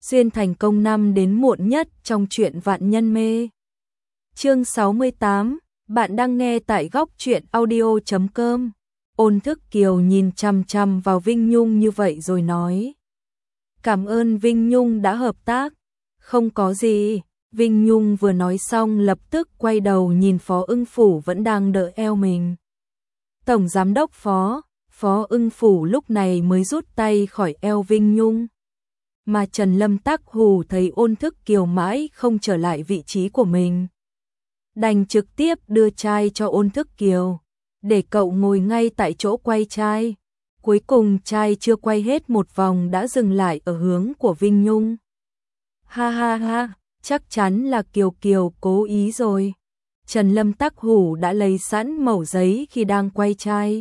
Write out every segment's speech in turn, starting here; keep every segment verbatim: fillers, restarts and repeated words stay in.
Duyên thành công năm đến muộn nhất trong truyện Vạn Nhân Mê. Chương sáu mươi tám, bạn đang nghe tại góc truyện audio chấm com. Ôn Thức Kiều nhìn chằm chằm vào Vinh Nhung như vậy rồi nói. Cảm ơn Vinh Nhung đã hợp tác. Không có gì. Vinh Nhung vừa nói xong lập tức quay đầu nhìn Phó Ưng Phủ vẫn đang đỡ eo mình. Tổng Giám đốc Phó, Phó Ưng Phủ lúc này mới rút tay khỏi eo Vinh Nhung. Mà Trần Lâm Tắc Hù thấy Ôn Thức Kiều mãi không trở lại vị trí của mình. Đành trực tiếp đưa chai cho Ôn Thức Kiều, để cậu ngồi ngay tại chỗ quay chai. Cuối cùng chai chưa quay hết một vòng đã dừng lại ở hướng của Vinh Nhung. Ha ha ha, chắc chắn là Kiều Kiều cố ý rồi. Trần Lâm Tắc Hù đã lấy sẵn mẩu giấy khi đang quay chai.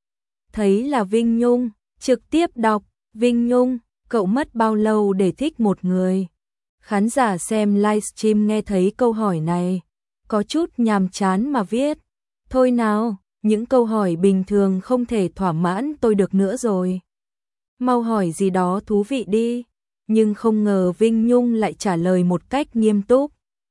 Thấy là Vinh Nhung, trực tiếp đọc, Vinh Nhung, cậu mất bao lâu để thích một người? Khán giả xem livestream nghe thấy câu hỏi này, có chút nhàm chán mà viết. Thôi nào, những câu hỏi bình thường không thể thỏa mãn tôi được nữa rồi. Mau hỏi gì đó thú vị đi. Nhưng không ngờ Vinh Nhung lại trả lời một cách nghiêm túc.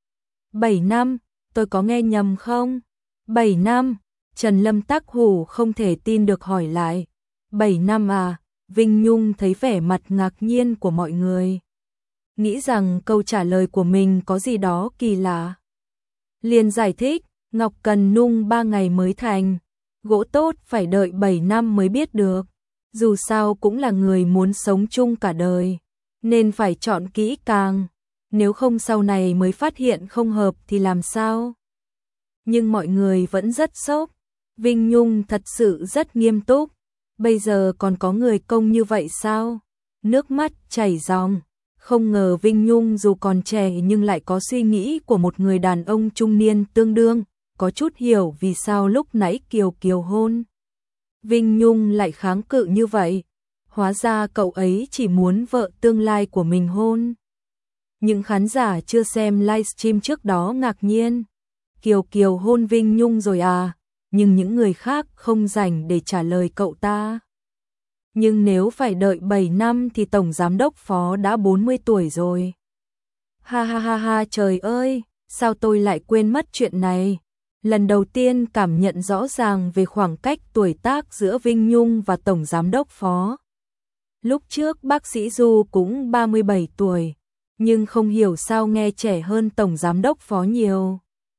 bảy năm, tôi có nghe nhầm không? bảy năm, Trần Lâm Tắc Hù không thể tin được hỏi lại. bảy năm à? Vinh Nhung thấy vẻ mặt ngạc nhiên của mọi người, nghĩ rằng câu trả lời của mình có gì đó kỳ lạ. Liền giải thích, ngọc cần nung ba ngày mới thành, gỗ tốt phải đợi bảy năm mới biết được. Dù sao cũng là người muốn sống chung cả đời, nên phải chọn kỹ càng, nếu không sau này mới phát hiện không hợp thì làm sao? Nhưng mọi người vẫn rất sốc, Vinh Nhung thật sự rất nghiêm túc. Bây giờ còn có người công như vậy sao? Nước mắt chảy ròng. Không ngờ Vinh Nhung dù còn trẻ nhưng lại có suy nghĩ của một người đàn ông trung niên tương đương, có chút hiểu vì sao lúc nãy Kiều Kiều hôn Vinh Nhung lại kháng cự như vậy. Hóa ra cậu ấy chỉ muốn vợ tương lai của mình hôn. Những khán giả chưa xem livestream trước đó ngạc nhiên. Kiều Kiều hôn Vinh Nhung rồi à? Nhưng những người khác không rảnh để trả lời cậu ta. Nhưng nếu phải đợi bảy năm thì Tổng Giám đốc Phó đã bốn mươi tuổi rồi. Ha ha ha ha, trời ơi, sao tôi lại quên mất chuyện này. Lần đầu tiên cảm nhận rõ ràng về khoảng cách tuổi tác giữa Vinh Nhung và Tổng Giám đốc Phó. Lúc trước bác sĩ Du cũng ba mươi bảy tuổi, nhưng không hiểu sao nghe trẻ hơn Tổng Giám đốc Phó nhiều.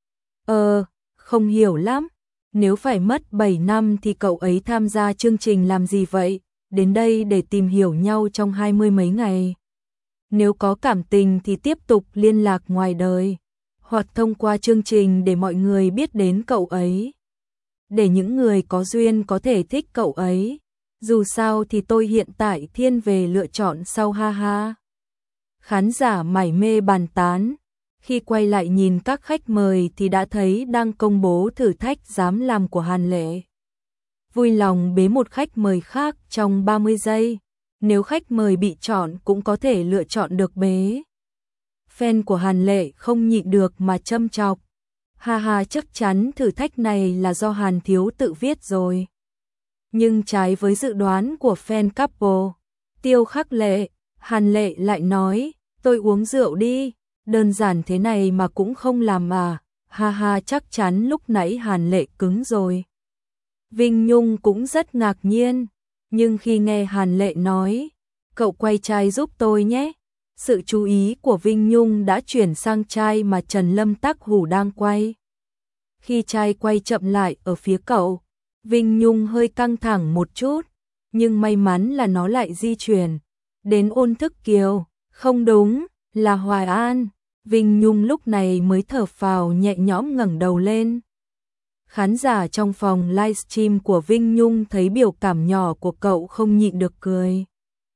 Ờ, không hiểu lắm. Nếu phải mất bảy năm thì cậu ấy tham gia chương trình làm gì vậy? Đến đây để tìm hiểu nhau trong hai mươi mấy ngày. Nếu có cảm tình thì tiếp tục liên lạc ngoài đời, hoặc thông qua chương trình để mọi người biết đến cậu ấy. Để những người có duyên có thể thích cậu ấy. Dù sao thì tôi hiện tại thiên về lựa chọn sau, ha ha. Khán giả mải mê bàn tán. Khi quay lại nhìn các khách mời thì đã thấy đang công bố thử thách dám làm của Hàn Lệ. Vui lòng bế một khách mời khác trong ba mươi giây. Nếu khách mời bị chọn cũng có thể lựa chọn được bế. Fan của Hàn Lệ không nhịn được mà châm chọc. Ha ha, chắc chắn thử thách này là do Hàn Thiếu tự viết rồi. Nhưng trái với dự đoán của fan couple Tiêu Khắc Lệ, Hàn Lệ lại nói, tôi uống rượu đi. Đơn giản thế này mà cũng không làm à? Ha ha, chắc chắn lúc nãy Hàn Lệ cứng rồi. Vinh Nhung cũng rất ngạc nhiên, nhưng khi nghe Hàn Lệ nói, cậu quay chai giúp tôi nhé. Sự chú ý của Vinh Nhung đã chuyển sang chai mà Trần Lâm Tắc Hù đang quay. Khi chai quay chậm lại ở phía cậu, Vinh Nhung hơi căng thẳng một chút, nhưng may mắn là nó lại di chuyển đến Ôn Thức Kiều. Không đúng, là Hoài An. Vinh Nhung lúc này mới thở phào nhẹ nhõm ngẩng đầu lên. Khán giả trong phòng livestream của Vinh Nhung thấy biểu cảm nhỏ của cậu không nhịn được cười.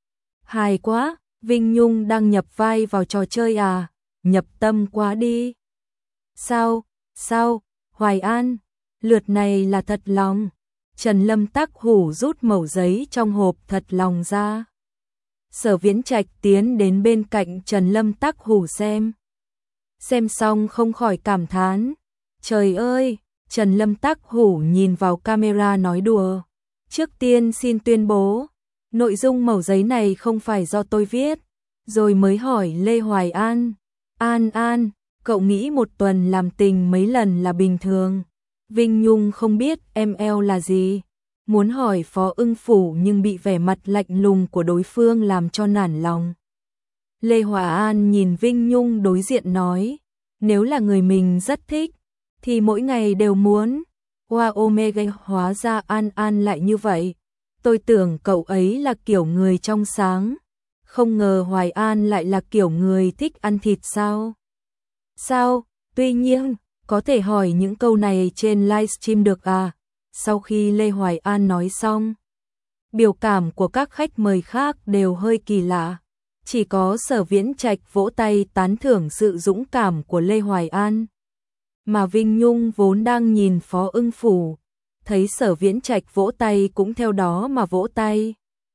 Hài quá, Vinh Nhung đang nhập vai vào trò chơi à? Nhập tâm quá đi. Sao, sao, Hoài An, lượt này là thật lòng. Trần Lâm Tắc Hù rút mẩu giấy trong hộp thật lòng ra. Sở Viễn Trạch tiến đến bên cạnh Trần Lâm Tắc Hù xem. Xem xong không khỏi cảm thán. Trời ơi, Trần Lâm Tắc Hù nhìn vào camera nói đùa. Trước tiên xin tuyên bố, nội dung mẩu giấy này không phải do tôi viết. rồi mới hỏi Lê Hoài An. An An, cậu nghĩ một tuần làm tình mấy lần là bình thường? Vinh Nhung không biết em eo là gì. Muốn hỏi Phó Ưng Phủ nhưng bị vẻ mặt lạnh lùng của đối phương làm cho nản lòng. Lê Hoài An nhìn Vinh Nhung đối diện nói, nếu là người mình rất thích, thì mỗi ngày đều muốn. Hoa Omega, hóa ra An An lại như vậy. Tôi tưởng cậu ấy là kiểu người trong sáng, không ngờ Hoài An lại là kiểu người thích ăn thịt sao? Sao? Tuy nhiên, có thể hỏi những câu này trên livestream được à? Sau khi Lê Hoài An nói xong, biểu cảm của các khách mời khác đều hơi kỳ lạ. Chỉ có Sở Viễn Trạch vỗ tay tán thưởng sự dũng cảm của Lê Hoài An. Mà Vinh Nhung vốn đang nhìn Phó Ưng Phủ, thấy Sở Viễn Trạch vỗ tay cũng theo đó mà vỗ tay.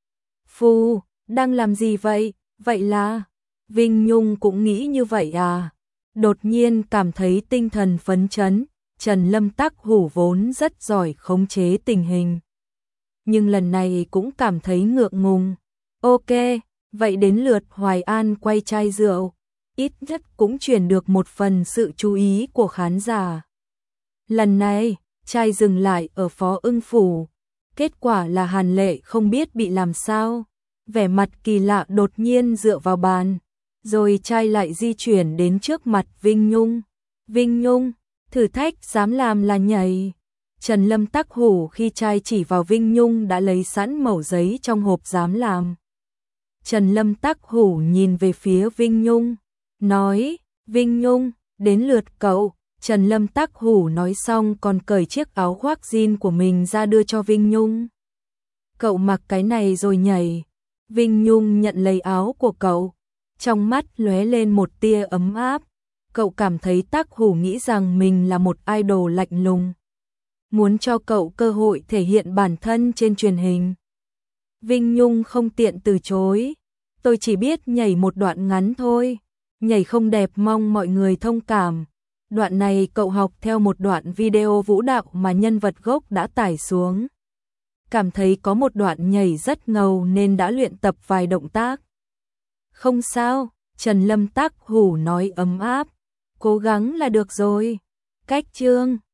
Phu, đang làm gì vậy? Vậy là... Vinh Nhung cũng nghĩ như vậy à? Đột nhiên cảm thấy tinh thần phấn chấn, Trần Lâm Tắc Hủ vốn rất giỏi khống chế tình hình. Nhưng lần này cũng cảm thấy ngượng ngùng. Ok, vậy đến lượt Hoài An quay chai rượu, ít nhất cũng chuyển được một phần sự chú ý của khán giả. Lần này, chai dừng lại ở Phó Ưng Phủ. Kết quả là Hàn Lệ không biết bị làm sao, vẻ mặt kỳ lạ đột nhiên dựa vào bàn, rồi chai lại di chuyển đến trước mặt Vinh Nhung. Vinh Nhung, thử thách dám làm là nhảy. Trần Lâm Tắc Hủ khi chai chỉ vào Vinh Nhung đã lấy sẵn mẩu giấy trong hộp dám làm. Trần Lâm Tắc Hủ nhìn về phía Vinh Nhung, nói, Vinh Nhung, đến lượt cậu. Trần Lâm Tắc Hủ nói xong còn cởi chiếc áo khoác jean của mình ra đưa cho Vinh Nhung. Cậu mặc cái này rồi nhảy. Vinh Nhung nhận lấy áo của cậu, trong mắt lóe lên một tia ấm áp. Cậu cảm thấy Tắc Hủ nghĩ rằng mình là một idol lạnh lùng, muốn cho cậu cơ hội thể hiện bản thân trên truyền hình. Vinh Nhung không tiện từ chối. Tôi chỉ biết nhảy một đoạn ngắn thôi, nhảy không đẹp mong mọi người thông cảm. Đoạn này cậu học theo một đoạn video vũ đạo mà nhân vật gốc đã tải xuống. Cảm thấy có một đoạn nhảy rất ngầu nên đã luyện tập vài động tác. Không sao, Trần Lâm Tắc Hủ nói ấm áp, cố gắng là được rồi. Cách chương